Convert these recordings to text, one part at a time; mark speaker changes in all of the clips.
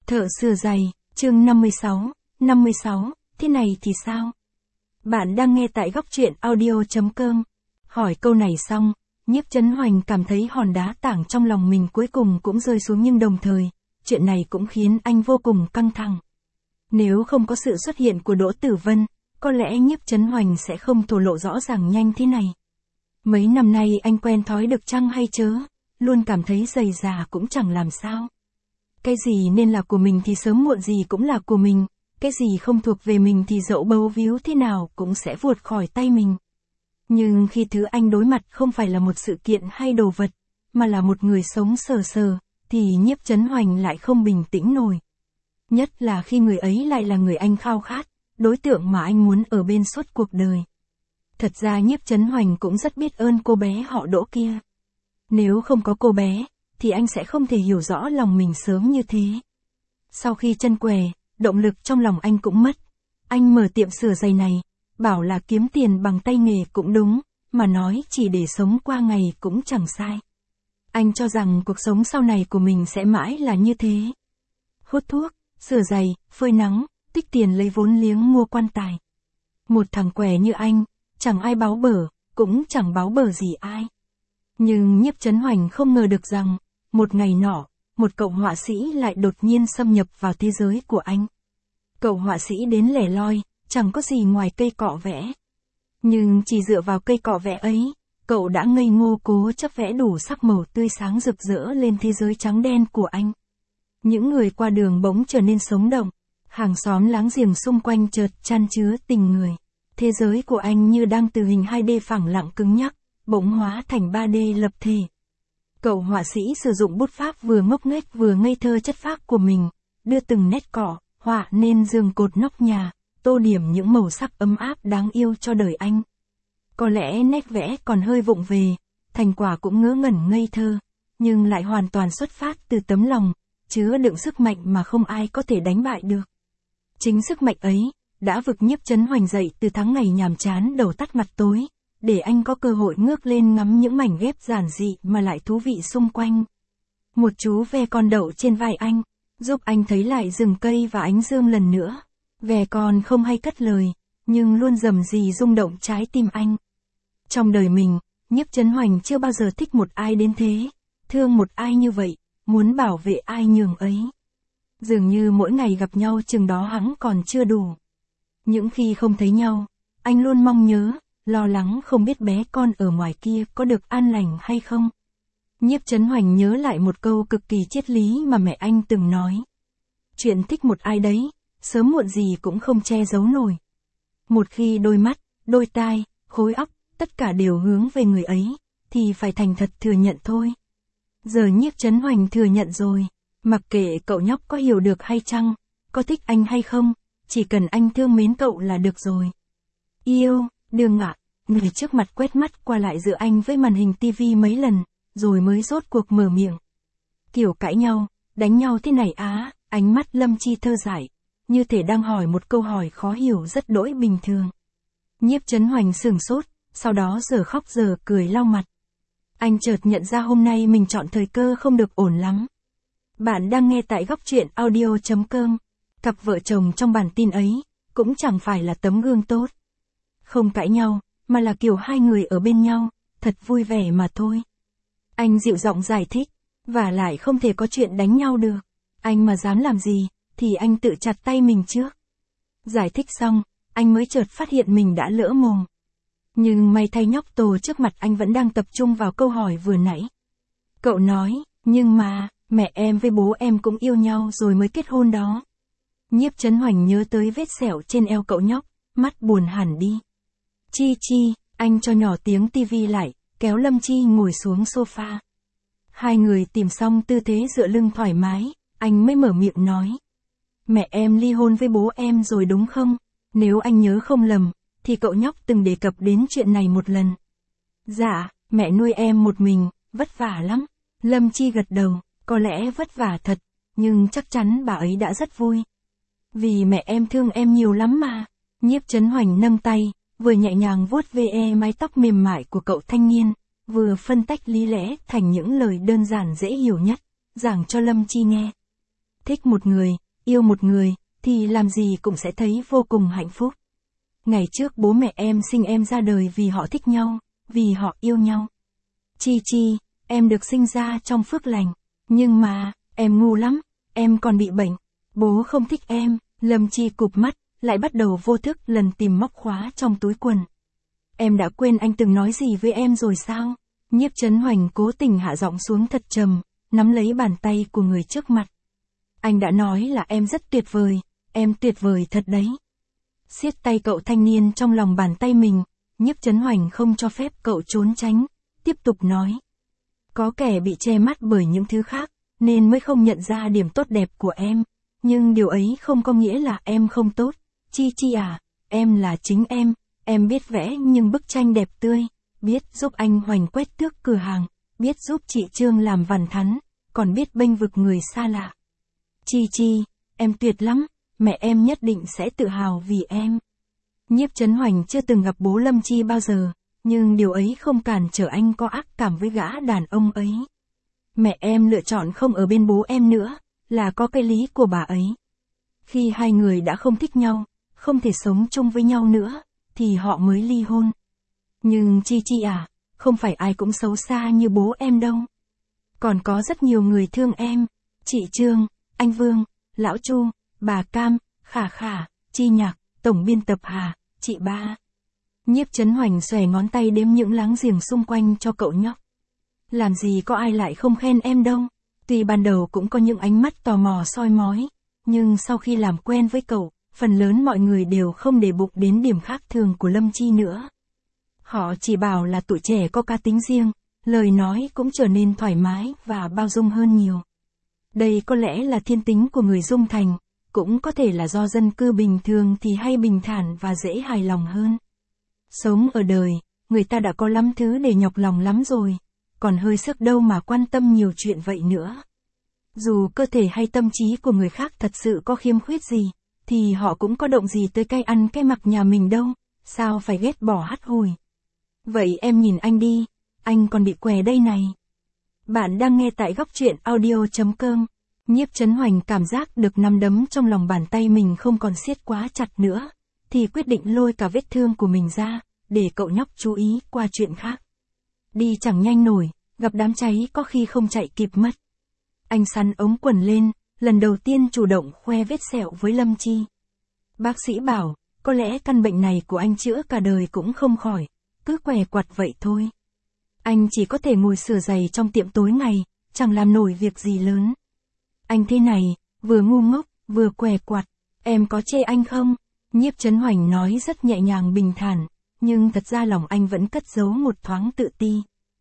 Speaker 1: Thợ sửa giày, chương 56, thế này thì sao? Bạn đang nghe tại góc truyện audio.com. Hỏi câu này xong, Nhiếp Chấn Hoành cảm thấy hòn đá tảng trong lòng mình cuối cùng cũng rơi xuống, nhưng đồng thời, chuyện này cũng khiến anh vô cùng căng thẳng. Nếu không có sự xuất hiện của Đỗ Tử Vân, có lẽ Nhiếp Chấn Hoành sẽ không thổ lộ rõ ràng nhanh thế này. Mấy năm nay anh quen thói được chăng hay chớ, luôn cảm thấy dày dà cũng chẳng làm sao. Cái gì nên là của mình thì sớm muộn gì cũng là của mình, cái gì không thuộc về mình thì dẫu bấu víu thế nào cũng sẽ vụt khỏi tay mình. Nhưng khi thứ anh đối mặt không phải là một sự kiện hay đồ vật, mà là một người sống sờ sờ, thì Nhiếp Chấn Hoành lại không bình tĩnh nổi. Nhất là khi người ấy lại là người anh khao khát, đối tượng mà anh muốn ở bên suốt cuộc đời. Thật ra Nhiếp Chấn Hoành cũng rất biết ơn cô bé họ Đỗ kia. Nếu không có cô bé, thì anh sẽ không thể hiểu rõ lòng mình sớm như thế. Sau khi chân què, động lực trong lòng anh cũng mất. Anh mở tiệm sửa giày này, bảo là kiếm tiền bằng tay nghề cũng đúng, mà nói chỉ để sống qua ngày cũng chẳng sai. Anh cho rằng cuộc sống sau này của mình sẽ mãi là như thế. Hút thuốc, sửa giày, phơi nắng, tích tiền lấy vốn liếng mua quan tài. Một thằng què như anh, chẳng ai báo bở, cũng chẳng báo bở gì ai. Nhưng Nhiếp Chấn Hoành không ngờ được rằng, một ngày nọ, một cậu họa sĩ lại đột nhiên xâm nhập vào thế giới của anh. Cậu họa sĩ đến lẻ loi, chẳng có gì ngoài cây cọ vẽ. Nhưng chỉ dựa vào cây cọ vẽ ấy, cậu đã ngây ngô cố chấp vẽ đủ sắc màu tươi sáng rực rỡ lên thế giới trắng đen của anh. Những người qua đường bỗng trở nên sống động, hàng xóm láng giềng xung quanh chợt chan chứa tình người. Thế giới của anh như đang từ hình 2D phẳng lặng cứng nhắc, bỗng hóa thành 3D lập thể. Cậu họa sĩ sử dụng bút pháp vừa ngốc nghếch vừa ngây thơ chất phác của mình, đưa từng nét cọ, họa nên giường cột nóc nhà, tô điểm những màu sắc ấm áp đáng yêu cho đời anh. Có lẽ nét vẽ còn hơi vụng về, thành quả cũng ngớ ngẩn ngây thơ, nhưng lại hoàn toàn xuất phát từ tấm lòng, chứa đựng sức mạnh mà không ai có thể đánh bại được. Chính sức mạnh ấy, đã vực Nhiếp Chấn Hoành dậy từ tháng ngày nhàm chán đầu tắt mặt tối, để anh có cơ hội ngước lên ngắm những mảnh ghép giản dị mà lại thú vị xung quanh. Một chú ve con đậu trên vai anh, giúp anh thấy lại rừng cây và ánh dương lần nữa. Ve con không hay cất lời, nhưng luôn rầm rì rung động trái tim anh. Trong đời mình, Nhiếp Chấn Hoành chưa bao giờ thích một ai đến thế, thương một ai như vậy, muốn bảo vệ ai nhường ấy. Dường như mỗi ngày gặp nhau chừng đó hắn còn chưa đủ. Những khi không thấy nhau, anh luôn mong nhớ, lo lắng không biết bé con ở ngoài kia có được an lành hay không. Nhiếp Chấn Hoành nhớ lại một câu cực kỳ triết lý mà mẹ anh từng nói. Chuyện thích một ai đấy, sớm muộn gì cũng không che giấu nổi. Một khi đôi mắt, đôi tai, khối óc, tất cả đều hướng về người ấy, thì phải thành thật thừa nhận thôi. Giờ Nhiếp Chấn Hoành thừa nhận rồi, mặc kệ cậu nhóc có hiểu được hay chăng, có thích anh hay không, chỉ cần anh thương mến cậu là được rồi. Yêu, Đường ạ, người trước mặt quét mắt qua lại giữa anh với màn hình tivi mấy lần, rồi mới rốt cuộc mở miệng. Kiểu cãi nhau, đánh nhau thế này á, ánh mắt Lâm Chi thơ dại, như thể đang hỏi một câu hỏi khó hiểu rất đỗi bình thường. Nhiếp Chấn Hoành sửng sốt, sau đó giờ khóc giờ cười lau mặt. Anh chợt nhận ra hôm nay mình chọn thời cơ không được ổn lắm. Bạn đang nghe tại góc truyện audio.com. Cặp vợ chồng trong bản tin ấy, cũng chẳng phải là tấm gương tốt. Không cãi nhau, mà là kiểu hai người ở bên nhau, thật vui vẻ mà thôi. Anh dịu giọng giải thích, và lại không thể có chuyện đánh nhau được. Anh mà dám làm gì, thì anh tự chặt tay mình trước. Giải thích xong, anh mới chợt phát hiện mình đã lỡ mồm. Nhưng may thay nhóc Tồ trước mặt anh vẫn đang tập trung vào câu hỏi vừa nãy. Cậu nói, nhưng mà, mẹ em với bố em cũng yêu nhau rồi mới kết hôn đó. Nhiếp Chấn Hoành nhớ tới vết sẹo trên eo cậu nhóc, mắt buồn hẳn đi. Chi Chi, anh cho nhỏ tiếng tivi lại, kéo Lâm Chi ngồi xuống sofa. Hai người tìm xong tư thế dựa lưng thoải mái, anh mới mở miệng nói. Mẹ em ly hôn với bố em rồi đúng không? Nếu anh nhớ không lầm, thì cậu nhóc từng đề cập đến chuyện này một lần. Dạ, mẹ nuôi em một mình, vất vả lắm. Lâm Chi gật đầu, có lẽ vất vả thật, nhưng chắc chắn bà ấy đã rất vui. Vì mẹ em thương em nhiều lắm mà. Nhiếp Chấn Hoành nâng tay, vừa nhẹ nhàng vuốt ve mái tóc mềm mại của cậu thanh niên, vừa phân tách lý lẽ thành những lời đơn giản dễ hiểu nhất, giảng cho Lâm Chi nghe. thích một người, yêu một người, thì làm gì cũng sẽ thấy vô cùng hạnh phúc. Ngày trước bố mẹ em sinh em ra đời vì họ thích nhau, vì họ yêu nhau. Chi Chi, em được sinh ra trong phước lành, nhưng mà, em ngu lắm, em còn bị bệnh. Bố không thích em. Lâm Chi cụp mắt, lại bắt đầu vô thức lần tìm móc khóa trong túi quần. Em đã quên anh từng nói gì với em rồi sao? Nhiếp Chấn Hoành cố tình hạ giọng xuống thật trầm, nắm lấy bàn tay của người trước mặt. Anh đã nói là em rất tuyệt vời, em tuyệt vời thật đấy. Siết tay cậu thanh niên trong lòng bàn tay mình, Nhiếp Chấn Hoành không cho phép cậu trốn tránh, tiếp tục nói. Có kẻ bị che mắt bởi những thứ khác, nên mới không nhận ra điểm tốt đẹp của em. Nhưng điều ấy không có nghĩa là em không tốt. Chi Chi à, em là chính em biết vẽ nhưng bức tranh đẹp tươi, biết giúp anh Hoành quét tước cửa hàng, biết giúp chị Trương làm vằn thắn, còn biết bênh vực người xa lạ. Chi Chi, em tuyệt lắm, mẹ em nhất định sẽ tự hào vì em. Nhiếp Chấn Hoành chưa từng gặp bố Lâm Chi bao giờ, nhưng điều ấy không cản trở anh có ác cảm với gã đàn ông ấy. Mẹ em lựa chọn không ở bên bố em nữa, là có cái lý của bà ấy. Khi hai người đã không thích nhau, không thể sống chung với nhau nữa, thì họ mới ly hôn. Nhưng Chi Chi à, không phải ai cũng xấu xa như bố em đâu. Còn có rất nhiều người thương em, chị Trương, anh Vương, Lão Chu, bà Cam, Khả Khả, Chi Nhạc, tổng biên tập Hà, chị Ba. Nhiếp Chấn Hoành xòe ngón tay đếm những láng giềng xung quanh cho cậu nhóc. Làm gì có ai lại không khen em đâu. Tuy ban đầu cũng có những ánh mắt tò mò soi mói, nhưng sau khi làm quen với cậu, phần lớn mọi người đều không để bụng đến điểm khác thường của Lâm Chi nữa. Họ chỉ bảo là tụi trẻ có cá tính riêng, lời nói cũng trở nên thoải mái và bao dung hơn nhiều. Đây có lẽ là thiên tính của người Dung Thành, cũng có thể là do dân cư bình thường thì hay bình thản và dễ hài lòng hơn. Sống ở đời, người ta đã có lắm thứ để nhọc lòng lắm rồi, còn hơi sức đâu mà quan tâm nhiều chuyện vậy nữa. Dù cơ thể hay tâm trí của người khác thật sự có khiếm khuyết gì, thì họ cũng có động gì tới cái ăn cái mặc nhà mình đâu, sao phải ghét bỏ hắt hủi. Vậy em nhìn anh đi, anh còn bị què đây này. Bạn đang nghe tại góc truyện audio.com. Nhiếp Chấn Hoành cảm giác được nắm đấm trong lòng bàn tay mình không còn siết quá chặt nữa, thì quyết định lôi cả vết thương của mình ra, để cậu nhóc chú ý qua chuyện khác. Đi chẳng nhanh nổi, gặp đám cháy có khi không chạy kịp mất. Anh sắn ống quần lên, lần đầu tiên chủ động khoe vết sẹo với Lâm Chi. Bác sĩ bảo, có lẽ căn bệnh này của anh chữa cả đời cũng không khỏi, cứ què quặt vậy thôi. Anh chỉ có thể ngồi sửa giày trong tiệm tối ngày, chẳng làm nổi việc gì lớn. Anh thế này, vừa ngu ngốc, vừa què quặt, em có chê anh không? Nhiếp Chấn Hoành nói rất nhẹ nhàng bình thản, nhưng thật ra lòng anh vẫn cất giấu một thoáng tự ti.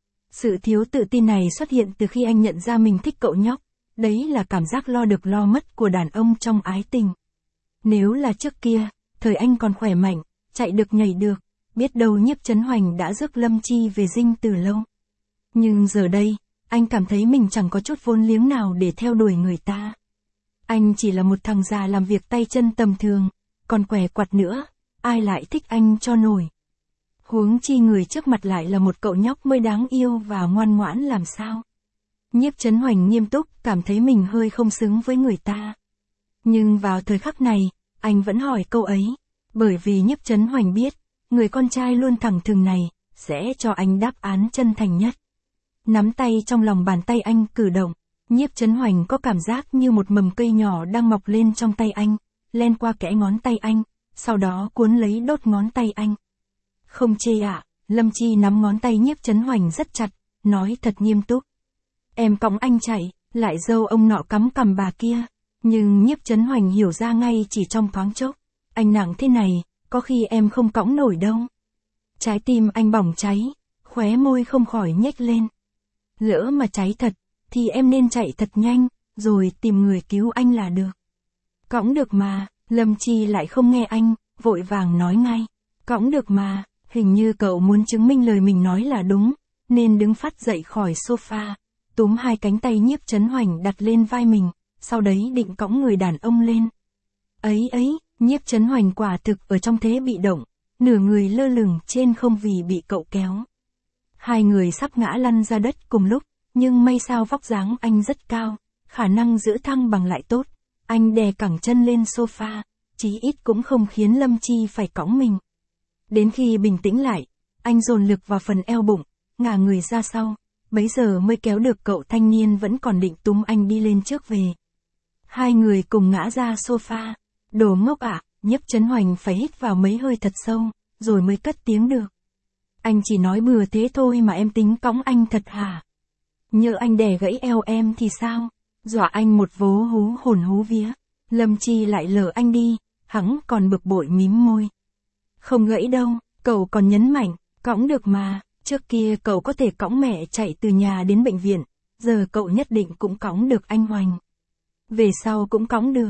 Speaker 1: Sự thiếu tự tin này xuất hiện từ khi anh nhận ra mình thích cậu nhóc, đấy là cảm giác lo được lo mất của đàn ông trong ái tình. Nếu là trước kia, thời anh còn khỏe mạnh, chạy được nhảy được, biết đâu Nhiếp Chấn Hoành đã rước Lâm Chi về dinh từ lâu. Nhưng giờ đây, anh cảm thấy mình chẳng có chút vốn liếng nào để theo đuổi người ta. Anh chỉ là một thằng già làm việc tay chân tầm thường, còn què quặt nữa, ai lại thích anh cho nổi. Huống chi người trước mặt lại là một cậu nhóc mới đáng yêu và ngoan ngoãn làm sao. Nhiếp Chấn Hoành nghiêm túc, cảm thấy mình hơi không xứng với người ta. Nhưng vào thời khắc này, anh vẫn hỏi câu ấy, bởi vì Nhiếp Chấn Hoành biết, người con trai luôn thẳng thừng này, sẽ cho anh đáp án chân thành nhất. Nắm tay trong lòng bàn tay anh cử động, Nhiếp Chấn Hoành có cảm giác như một mầm cây nhỏ đang mọc lên trong tay anh, len qua kẽ ngón tay anh, sau đó cuốn lấy đốt ngón tay anh. Không chê ạ, Lâm Chi nắm ngón tay Nhiếp Chấn Hoành rất chặt, nói thật nghiêm túc. Em cõng anh chạy, lại dâu ông nọ cắm cằm bà kia, nhưng Nhiếp Chấn Hoành hiểu ra ngay chỉ trong thoáng chốc, anh nặng thế này, có khi em không cõng nổi đâu. Trái tim anh bỏng cháy, khóe môi không khỏi nhếch lên. Lỡ mà cháy thật, thì em nên chạy thật nhanh, rồi tìm người cứu anh là được. Cõng được mà, Lâm Chi lại không nghe anh, vội vàng nói ngay. Cõng được mà, hình như cậu muốn chứng minh lời mình nói là đúng, nên đứng phắt dậy khỏi sofa, túm hai cánh tay Nhiếp Chấn Hoành đặt lên vai mình, sau đấy định cõng người đàn ông lên. Ấy, Nhiếp Chấn Hoành quả thực ở trong thế bị động, nửa người lơ lửng trên không vì bị cậu kéo. Hai người sắp ngã lăn ra đất cùng lúc, nhưng may sao vóc dáng anh rất cao, khả năng giữ thăng bằng lại tốt, Anh đè cẳng chân lên sofa, chí ít cũng không khiến Lâm Chi phải cõng mình. Đến khi bình tĩnh lại, anh dồn lực vào phần eo bụng, ngả người ra sau, bấy giờ mới kéo được cậu thanh niên vẫn còn định túm anh đi lên trước về. Hai người cùng ngã ra sofa. Đồ ngốc ạ, Nhiếp Chấn Hoành phải hít vào mấy hơi thật sâu, rồi mới cất tiếng được. Anh chỉ nói bừa thế thôi mà em tính cõng anh thật hả? Nhỡ anh đè gãy eo em thì sao? Dọa anh một vố hú hồn hú vía. Lâm Chi lại lờ anh đi, hắn còn bực bội mím môi. Không gãy đâu, cậu còn nhấn mạnh, cõng được mà, trước kia cậu có thể cõng mẹ chạy từ nhà đến bệnh viện, giờ cậu nhất định cũng cõng được anh Hoành. Về sau cũng cõng được,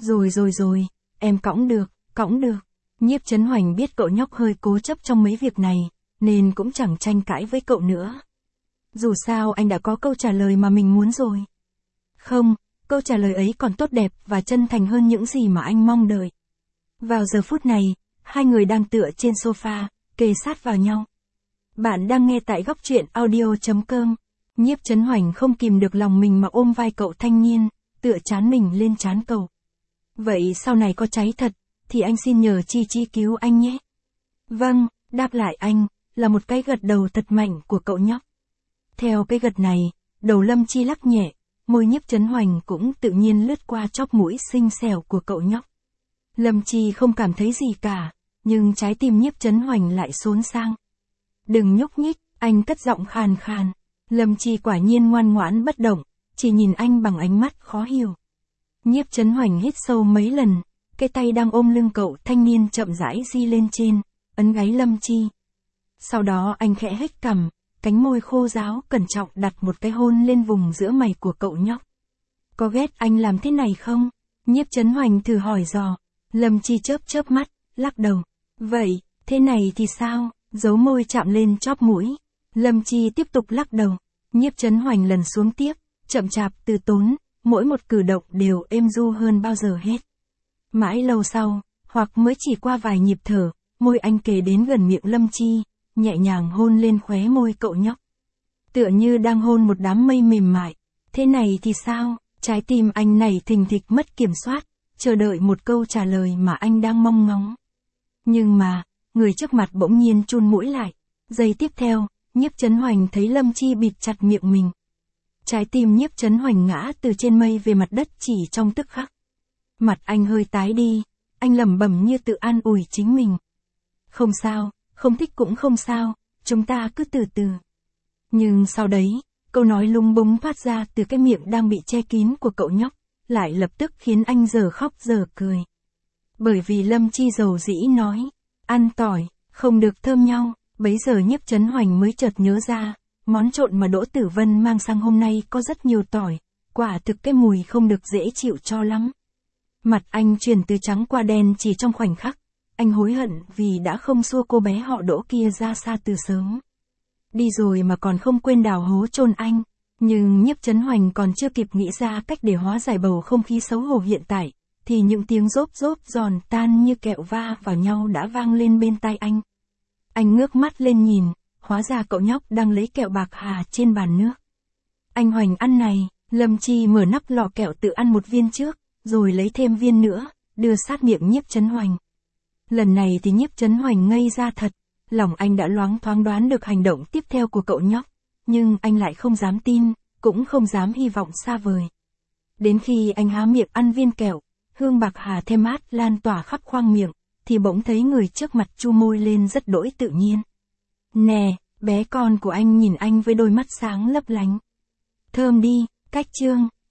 Speaker 1: rồi, em cõng được. Nhiếp Chấn Hoành biết cậu nhóc hơi cố chấp trong mấy việc này, nên cũng chẳng tranh cãi với cậu nữa. Dù sao anh đã có câu trả lời mà mình muốn rồi. Không, câu trả lời ấy còn tốt đẹp và chân thành hơn những gì mà anh mong đợi. Vào giờ phút này, hai người đang tựa trên sofa, kề sát vào nhau. Bạn đang nghe tại góc truyện audio.com. Nhiếp Chấn Hoành không kìm được lòng mình mà ôm vai cậu thanh niên, tựa trán mình lên trán cậu. Vậy sau này có cháy thật, thì anh xin nhờ Chi cứu anh nhé. Vâng, đáp lại anh, là một cái gật đầu thật mạnh của cậu nhóc. Theo cái gật này, đầu Lâm Chi lắc nhẹ, môi Nhiếp Chấn Hoành cũng tự nhiên lướt qua chóp mũi xinh xẻo của cậu nhóc. Lâm Chi không cảm thấy gì cả, nhưng trái tim Nhiếp Chấn Hoành lại xốn sang. Đừng nhúc nhích, anh cất giọng khàn khàn. Lâm Chi quả nhiên ngoan ngoãn bất động, chỉ nhìn anh bằng ánh mắt khó hiểu. Nhiếp Chấn Hoành hít sâu mấy lần, cái tay đang ôm lưng cậu thanh niên chậm rãi di lên trên, ấn gáy Lâm Chi. Sau đó anh khẽ hếch cằm, cánh môi khô ráo cẩn trọng đặt một cái hôn lên vùng giữa mày của cậu nhóc. Có ghét anh làm thế này không? Nhiếp Chấn Hoành thử hỏi dò. Lâm Chi chớp mắt, lắc đầu. Vậy, thế này thì sao? Giấu môi chạm lên chóp mũi. Lâm Chi tiếp tục lắc đầu. Nhiếp Chấn Hoành lần xuống tiếp, chậm chạp từ tốn, mỗi một cử động đều êm du hơn bao giờ hết. Mãi lâu sau, hoặc mới chỉ qua vài nhịp thở, môi anh kề đến gần miệng Lâm Chi, nhẹ nhàng hôn lên khóe môi cậu nhóc. Tựa như đang hôn một đám mây mềm mại. Thế này thì sao? Trái tim anh nảy thình thịch mất kiểm soát, chờ đợi một câu trả lời mà anh đang mong ngóng. Nhưng mà, người trước mặt bỗng nhiên chun mũi lại. Giây tiếp theo, Nhiếp Chấn Hoành thấy Lâm Chi bịt chặt miệng mình. Trái tim Nhiếp Chấn Hoành ngã từ trên mây về mặt đất chỉ trong tức khắc. Mặt anh hơi tái đi, anh lẩm bẩm như tự an ủi chính mình. Không sao, không thích cũng không sao, chúng ta cứ từ từ. Nhưng sau đấy, câu nói lung búng thoát ra từ cái miệng đang bị che kín của cậu nhóc, lại lập tức khiến anh giờ khóc giờ cười. Bởi vì Lâm Chi dầu dĩ nói, ăn tỏi, không được thơm nhau, bấy giờ Nhiếp Chấn Hoành mới chợt nhớ ra, món trộn mà Đỗ Tử Vân mang sang hôm nay có rất nhiều tỏi, quả thực cái mùi không được dễ chịu cho lắm. Mặt anh chuyển từ trắng qua đen chỉ trong khoảnh khắc, anh hối hận vì đã không xua cô bé họ Đỗ kia ra xa từ sớm. Đi rồi mà còn không quên đào hố chôn anh, nhưng Nhiếp Chấn Hoành còn chưa kịp nghĩ ra cách để hóa giải bầu không khí xấu hổ hiện tại, thì những tiếng rốp giòn tan như kẹo va vào nhau đã vang lên bên tai anh. Anh ngước mắt lên nhìn, hóa ra cậu nhóc đang lấy kẹo bạc hà trên bàn nước. Anh Hoành ăn này, Lâm Chi mở nắp lọ kẹo tự ăn một viên trước, rồi lấy thêm viên nữa, đưa sát miệng Nhiếp Chấn Hoành. Lần này thì Nhiếp Chấn Hoành ngây ra thật, lòng anh đã loáng thoáng đoán được hành động tiếp theo của cậu nhóc, nhưng anh lại không dám tin, cũng không dám hy vọng xa vời. Đến khi anh há miệng ăn viên kẹo, hương bạc hà thêm mát lan tỏa khắp khoang miệng, thì bỗng thấy người trước mặt chu môi lên rất đỗi tự nhiên. Nè, bé con của anh nhìn anh với đôi mắt sáng lấp lánh. Thơm đi, cách chương.